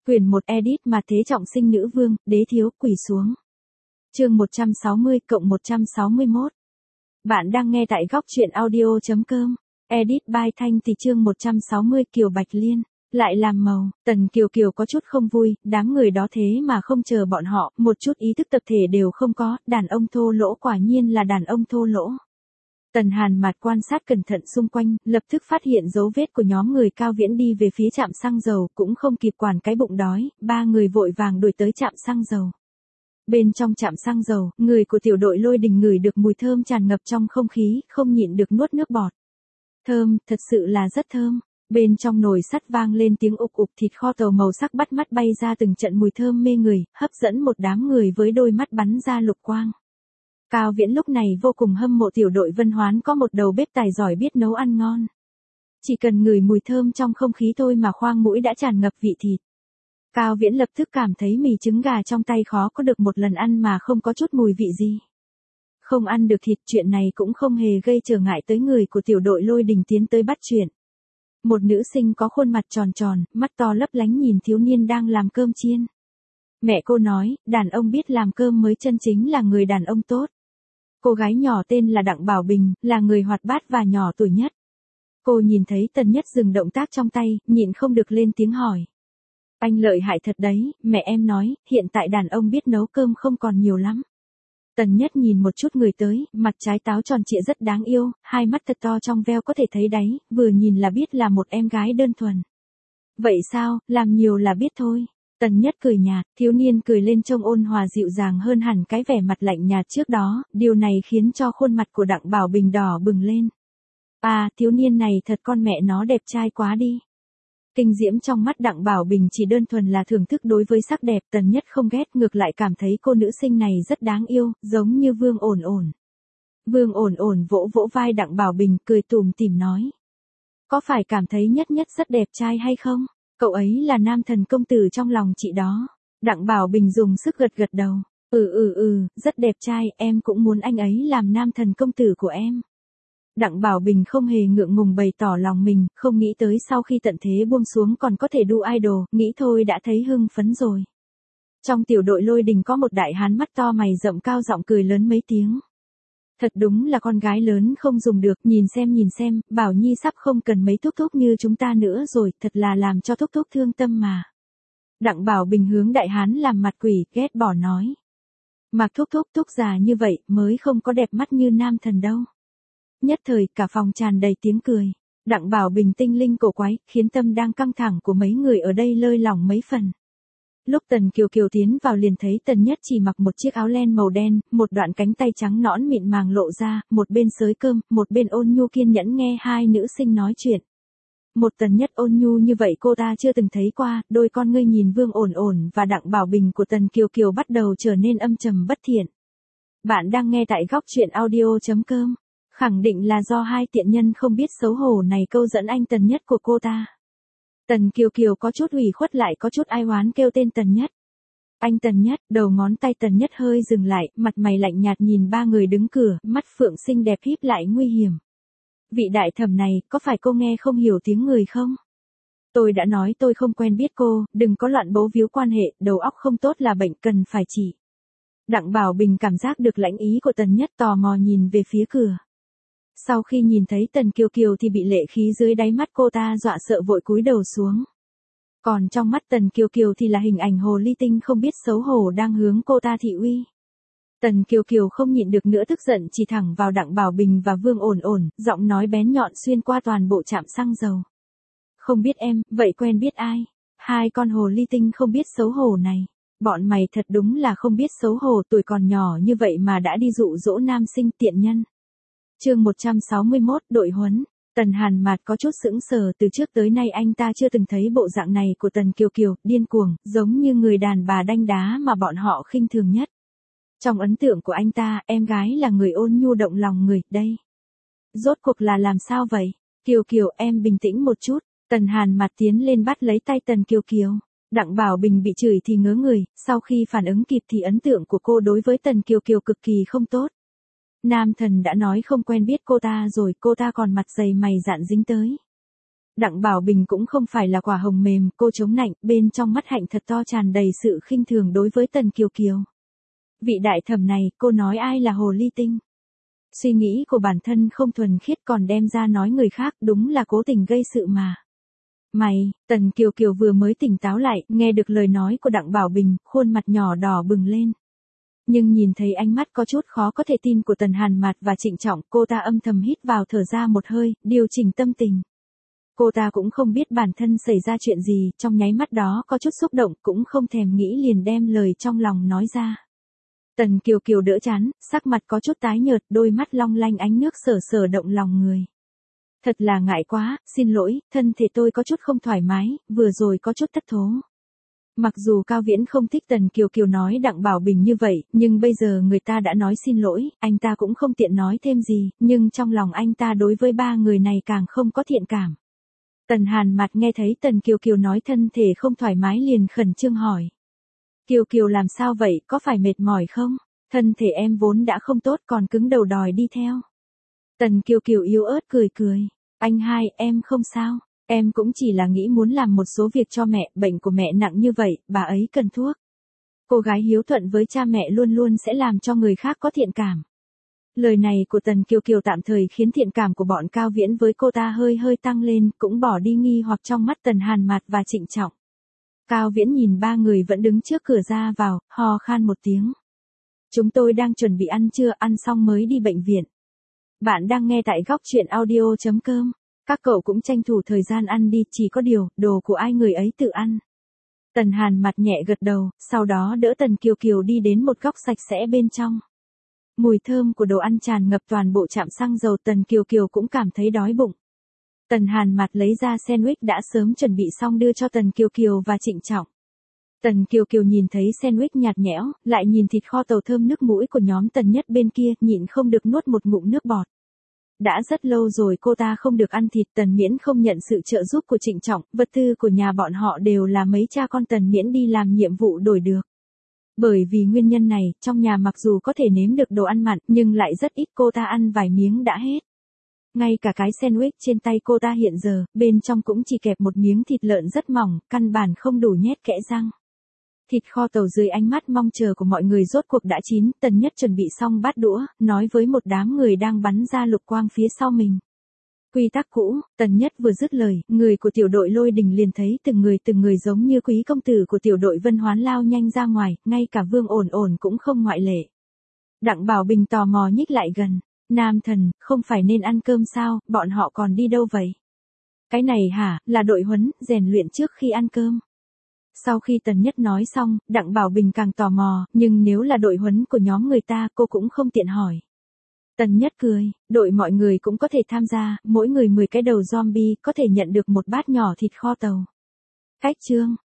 Quyển 1 edit mà thế trọng sinh nữ vương, đế thiếu quỳ xuống. Chương 160 cộng 161. Bạn đang nghe tại góc truyện audio.com. Edit by Thanh thì chương 160 Kiều Bạch Liên. Lại làm màu, Tần Kiều Kiều có chút không vui, đám người đó thế mà không chờ bọn họ, một chút ý thức tập thể đều không có, đàn ông thô lỗ quả nhiên là đàn ông thô lỗ. Tần Hàn Mạt quan sát cẩn thận xung quanh, lập tức phát hiện dấu vết của nhóm người Cao Viễn đi về phía trạm xăng dầu, cũng không kịp quản cái bụng đói, ba người vội vàng đuổi tới trạm xăng dầu. Bên trong trạm xăng dầu, người của tiểu đội Lôi Đình ngửi được mùi thơm tràn ngập trong không khí, không nhịn được nuốt nước bọt. Thơm, thật sự là rất thơm. Bên trong nồi sắt vang lên tiếng ục ục, thịt kho tàu màu sắc bắt mắt bay ra từng trận mùi thơm mê người, hấp dẫn một đám người với đôi mắt bắn ra lục quang. Cao Viễn lúc này vô cùng hâm mộ tiểu đội Vân Hoán có một đầu bếp tài giỏi biết nấu ăn ngon. Chỉ cần ngửi mùi thơm trong không khí thôi mà khoang mũi đã tràn ngập vị thịt. Cao Viễn lập tức cảm thấy mì trứng gà trong tay khó có được một lần ăn mà không có chút mùi vị gì. Không ăn được thịt, chuyện này cũng không hề gây trở ngại tới người của tiểu đội Lôi Đình tiến tới bắt chuyện. Một nữ sinh có khuôn mặt tròn tròn, mắt to lấp lánh nhìn thiếu niên đang làm cơm chiên. Mẹ cô nói, đàn ông biết làm cơm mới chân chính là người đàn ông tốt. Cô gái nhỏ tên là Đặng Bảo Bình, là người hoạt bát và nhỏ tuổi nhất. Cô nhìn thấy Tần Nhất dừng động tác trong tay, nhịn không được lên tiếng hỏi. Anh lợi hại thật đấy, mẹ em nói, hiện tại đàn ông biết nấu cơm không còn nhiều lắm. Tần Nhất nhìn một chút người tới, mặt trái táo tròn trịa rất đáng yêu, hai mắt thật to trong veo có thể thấy đáy, vừa nhìn là biết là một em gái đơn thuần. Vậy sao, làm nhiều là biết thôi. Tần Nhất cười nhạt, thiếu niên cười lên trông ôn hòa dịu dàng hơn hẳn cái vẻ mặt lạnh nhạt trước đó, điều này khiến cho khuôn mặt của Đặng Bảo Bình đỏ bừng lên. À, thiếu niên này thật con mẹ nó đẹp trai quá đi. Kinh diễm trong mắt Đặng Bảo Bình chỉ đơn thuần là thưởng thức đối với sắc đẹp, Tần Nhất không ghét, ngược lại cảm thấy cô nữ sinh này rất đáng yêu, giống như Vương Ổn Ổn. Vương Ổn Ổn vỗ vỗ vai Đặng Bảo Bình, cười tủm tỉm nói. Có phải cảm thấy Nhất Nhất rất đẹp trai hay không? Cậu ấy là nam thần công tử trong lòng chị đó. Đặng Bảo Bình dùng sức gật gật đầu. Rất đẹp trai, em cũng muốn anh ấy làm nam thần công tử của em. Đặng Bảo Bình không hề ngượng ngùng bày tỏ lòng mình, không nghĩ tới sau khi tận thế buông xuống còn có thể đu idol, nghĩ thôi đã thấy hưng phấn rồi. Trong tiểu đội Lôi Đình có một đại hán mắt to mày rậm cao giọng cười lớn mấy tiếng. Thật đúng là con gái lớn không dùng được, nhìn xem, Bảo Nhi sắp không cần mấy thúc thúc như chúng ta nữa rồi, thật là làm cho thúc thúc thương tâm mà. Đặng Bảo Bình hướng đại hán làm mặt quỷ, ghét bỏ nói. Mặc thúc già như vậy mới không có đẹp mắt như nam thần đâu. Nhất thời cả phòng tràn đầy tiếng cười. Đặng Bảo Bình tinh linh cổ quái, khiến tâm đang căng thẳng của mấy người ở đây lơi lỏng mấy phần. Lúc Tần Kiều Kiều tiến vào liền thấy Tần Nhất chỉ mặc một chiếc áo len màu đen, một đoạn cánh tay trắng nõn mịn màng lộ ra, một bên xới cơm, một bên ôn nhu kiên nhẫn nghe hai nữ sinh nói chuyện. Một Tần Nhất ôn nhu như vậy cô ta chưa từng thấy qua, đôi con ngươi nhìn Vương Ổn Ổn và Đặng Bảo Bình của Tần Kiều Kiều bắt đầu trở nên âm trầm bất thiện. Bạn đang nghe tại góc truyện audio.com. Khẳng định là do hai tiện nhân không biết xấu hổ này câu dẫn anh Tần Nhất của cô ta. Tần Kiều Kiều có chút ủy khuất lại có chút ai oán kêu tên Tần Nhất. Anh Tần Nhất, đầu ngón tay Tần Nhất hơi dừng lại, mặt mày lạnh nhạt nhìn ba người đứng cửa, mắt phượng xinh đẹp híp lại nguy hiểm. Vị đại thẩm này, có phải cô nghe không hiểu tiếng người không? Tôi đã nói tôi không quen biết cô, đừng có loạn bấu víu quan hệ, đầu óc không tốt là bệnh cần phải trị. Đặng Bảo Bình cảm giác được lãnh ý của Tần Nhất tò mò nhìn về phía cửa. Sau khi nhìn thấy Tần Kiều Kiều thì bị lệ khí dưới đáy mắt cô ta dọa sợ vội cúi đầu xuống. Còn trong mắt Tần Kiều Kiều thì là hình ảnh hồ ly tinh không biết xấu hổ đang hướng cô ta thị uy. Tần Kiều Kiều không nhịn được nữa tức giận chỉ thẳng vào Đặng Bảo Bình và Vương Ổn Ổn, giọng nói bén nhọn xuyên qua toàn bộ trạm xăng dầu. Không biết em, vậy quen biết ai? Hai con hồ ly tinh không biết xấu hổ này. Bọn mày thật đúng là không biết xấu hổ, tuổi còn nhỏ như vậy mà đã đi dụ dỗ nam sinh tiện nhân. Chương 161, đội huấn. Tần Hàn Mạt có chút sững sờ, từ trước tới nay anh ta chưa từng thấy bộ dạng này của Tần Kiều Kiều, điên cuồng, giống như người đàn bà đanh đá mà bọn họ khinh thường nhất. Trong ấn tượng của anh ta, em gái là người ôn nhu động lòng người, đây. Rốt cuộc là làm sao vậy? Kiều Kiều, em bình tĩnh một chút. Tần Hàn Mạt tiến lên bắt lấy tay Tần Kiều Kiều. Đặng Bảo Bình bị chửi thì ngớ người, sau khi phản ứng kịp thì ấn tượng của cô đối với Tần Kiều Kiều cực kỳ không tốt. Nam thần đã nói không quen biết cô ta rồi, cô ta còn mặt dày mày dạn dính tới. Đặng Bảo Bình cũng không phải là quả hồng mềm, cô chống nạnh, bên trong mắt hạnh thật to tràn đầy sự khinh thường đối với Tần Kiều Kiều. Vị đại thẩm này, cô nói ai là hồ ly tinh? Suy nghĩ của bản thân không thuần khiết còn đem ra nói người khác, đúng là cố tình gây sự mà. Mày, Tần Kiều Kiều vừa mới tỉnh táo lại, nghe được lời nói của Đặng Bảo Bình, khuôn mặt nhỏ đỏ bừng lên. Nhưng nhìn thấy ánh mắt có chút khó có thể tin của Tần Hàn Mạt và Trịnh Trọng, cô ta âm thầm hít vào thở ra một hơi, điều chỉnh tâm tình. Cô ta cũng không biết bản thân xảy ra chuyện gì, trong nháy mắt đó có chút xúc động, cũng không thèm nghĩ liền đem lời trong lòng nói ra. Tần Kiều Kiều đỡ chán, sắc mặt có chút tái nhợt, đôi mắt long lanh ánh nước sở sở động lòng người. Thật là ngại quá, xin lỗi, thân thể tôi có chút không thoải mái, vừa rồi có chút thất thố. Mặc dù Cao Viễn không thích Tần Kiều Kiều nói Đặng Bảo Bình như vậy, nhưng bây giờ người ta đã nói xin lỗi, anh ta cũng không tiện nói thêm gì, nhưng trong lòng anh ta đối với ba người này càng không có thiện cảm. Tần Hàn Mạt nghe thấy Tần Kiều Kiều nói thân thể không thoải mái liền khẩn trương hỏi. Kiều Kiều làm sao vậy, có phải mệt mỏi không? Thân thể em vốn đã không tốt còn cứng đầu đòi đi theo. Tần Kiều Kiều yếu ớt cười cười. Anh hai, em không sao. Em cũng chỉ là nghĩ muốn làm một số việc cho mẹ, bệnh của mẹ nặng như vậy, bà ấy cần thuốc. Cô gái hiếu thuận với cha mẹ luôn luôn sẽ làm cho người khác có thiện cảm. Lời này của Tần Kiều Kiều tạm thời khiến thiện cảm của bọn Cao Viễn với cô ta hơi hơi tăng lên, cũng bỏ đi nghi hoặc trong mắt Tần Hàn Mạt và Trịnh Trọng. Cao Viễn nhìn ba người vẫn đứng trước cửa ra vào, ho khan một tiếng. Chúng tôi đang chuẩn bị ăn trưa, ăn xong mới đi bệnh viện. Bạn đang nghe tại góc truyện audio.com. Các cậu cũng tranh thủ thời gian ăn đi, chỉ có điều, đồ của ai người ấy tự ăn. Tần Hàn Mạt nhẹ gật đầu, sau đó đỡ Tần Kiều Kiều đi đến một góc sạch sẽ bên trong. Mùi thơm của đồ ăn tràn ngập toàn bộ trạm xăng dầu, Tần Kiều Kiều cũng cảm thấy đói bụng. Tần Hàn Mạt lấy ra sandwich đã sớm chuẩn bị xong đưa cho Tần Kiều Kiều và Trịnh Trọng. Tần Kiều Kiều nhìn thấy sandwich nhạt nhẽo, lại nhìn thịt kho tàu thơm nước mũi của nhóm Tần Nhất bên kia, nhịn không được nuốt một ngụm nước bọt. Đã rất lâu rồi cô ta không được ăn thịt, Tần Miễn không nhận sự trợ giúp của Trịnh Trọng, vật tư của nhà bọn họ đều là mấy cha con Tần Miễn đi làm nhiệm vụ đổi được. Bởi vì nguyên nhân này, trong nhà mặc dù có thể nếm được đồ ăn mặn, nhưng lại rất ít, cô ta ăn vài miếng đã hết. Ngay cả cái sandwich trên tay cô ta hiện giờ, bên trong cũng chỉ kẹp một miếng thịt lợn rất mỏng, căn bản không đủ nhét kẽ răng. Thịt kho tàu dưới ánh mắt mong chờ của mọi người rốt cuộc đã chín, Tần Nhất chuẩn bị xong bát đũa, nói với một đám người đang bắn ra lục quang phía sau mình. Quy tắc cũ, Tần Nhất vừa dứt lời, người của tiểu đội Lôi Đình liền thấy từng người giống như quý công tử của tiểu đội Vân Hoán lao nhanh ra ngoài, ngay cả Vương Ổn Ổn cũng không ngoại lệ. Đặng Bảo Bình tò mò nhích lại gần. Nam thần, không phải nên ăn cơm sao, bọn họ còn đi đâu vậy? Cái này hả, là đội huấn, rèn luyện trước khi ăn cơm. Sau khi Tần Nhất nói xong, Đặng Bảo Bình càng tò mò, nhưng nếu là đội huấn của nhóm người ta, cô cũng không tiện hỏi. Tần Nhất cười, đội mọi người cũng có thể tham gia, mỗi người 10 cái đầu zombie, có thể nhận được một bát nhỏ thịt kho tàu. Cách chương,